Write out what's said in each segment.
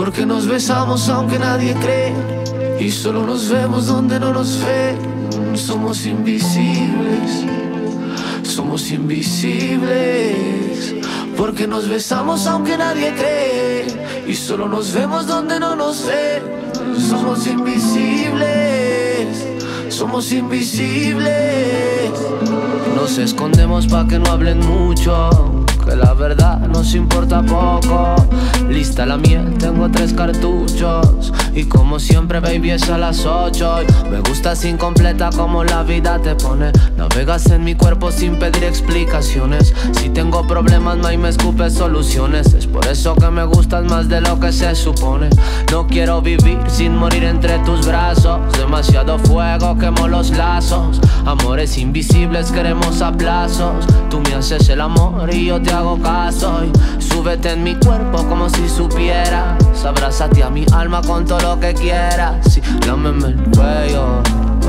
Porque nos besamos aunque nadie cree, y solo nos vemos donde no nos ve. Somos invisibles, somos invisibles. Porque nos besamos aunque nadie cree, y solo nos vemos donde no nos ve. Somos invisibles, somos invisibles. Nos escondemos pa' que no hablen mucho, que la verdad nos importa poco. Lista la miel, tengo 3 cartuchos, y como siempre baby es a las 8. Me gustas incompleta como la vida te pone. Navegas en mi cuerpo sin pedir explicaciones. Si tengo problemas ma y me escupes soluciones. Es por eso que me gustas más de lo que se supone. No quiero vivir sin morir entre tus brazos. Demasiado fuego quemó los lazos. Amores invisibles queremos aplazos. Tú me haces el amor y yo te hago caso. Y súbete en mi cuerpo como si supieras. Abrázate a mi alma con todo lo que quieras. Sí, lámeme el cuello,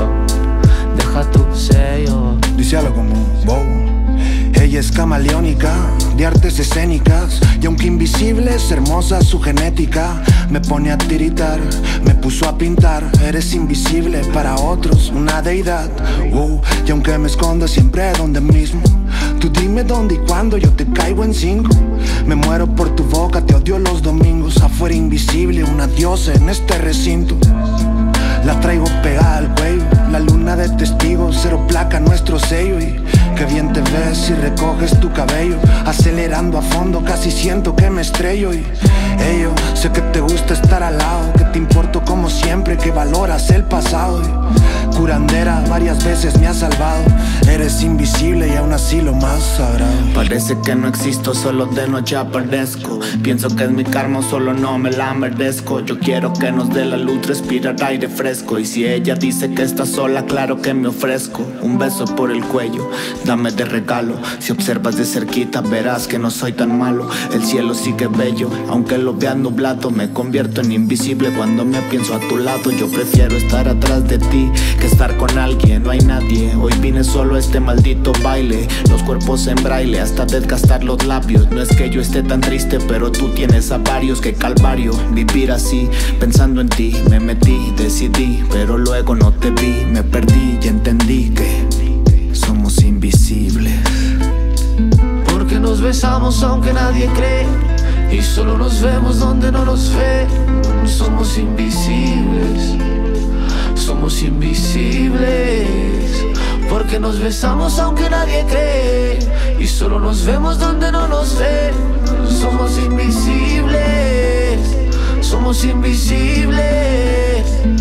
deja tu sello. Dice algo como wow. Ella es camaleónica, de artes escénicas, y aunque invisible es hermosa su genética. Me pone a tiritar, me puso a pintar. Eres invisible para otros, una deidad. Y aunque me esconda siempre donde mismo, tú dime dónde y cuándo, yo te caigo en 5. Me muero por tu boca, te odio los domingos. Afuera invisible, una diosa en este recinto. La traigo pegada al cuello, la luna de testigos, 0 placa nuestro sello. Y qué bien te ves si recoges tu cabello. Acelerando a fondo, casi siento que me estrello. Y yo sé que te gusta estar al lado, que te importo como siempre, que valoras el pasado. Y curandera, varias veces me has salvado. Eres invisible y aún así lo más sagrado. Parece que no existo, solo de noche aparezco. Pienso que es mi karma, solo no me la merezco. Yo quiero que nos dé la luz, respirar aire fresco. Y si ella dice que está sola, claro que me ofrezco. Un beso por el cuello, dame de regalo. Si observas de cerquita verás que no soy tan malo. El cielo sigue bello, aunque lo veas nublado. Me convierto en invisible cuando me pienso a tu lado. Yo prefiero estar atrás de ti que estar con alguien, no hay nadie. Hoy vine solo a este maldito baile. Los cuerpos en braille hasta desgastar los labios. No es que yo esté tan triste, pero tú tienes a varios. Que calvario vivir así, pensando en ti. Me metí, decidí, pero luego no te vi. Me perdí y entendí que somos invisibles. Porque nos besamos aunque nadie cree, y solo nos vemos donde no nos ve. Somos invisibles, somos invisibles. Porque nos besamos aunque nadie cree, y solo nos vemos donde no nos ve. Somos invisibles, somos invisibles.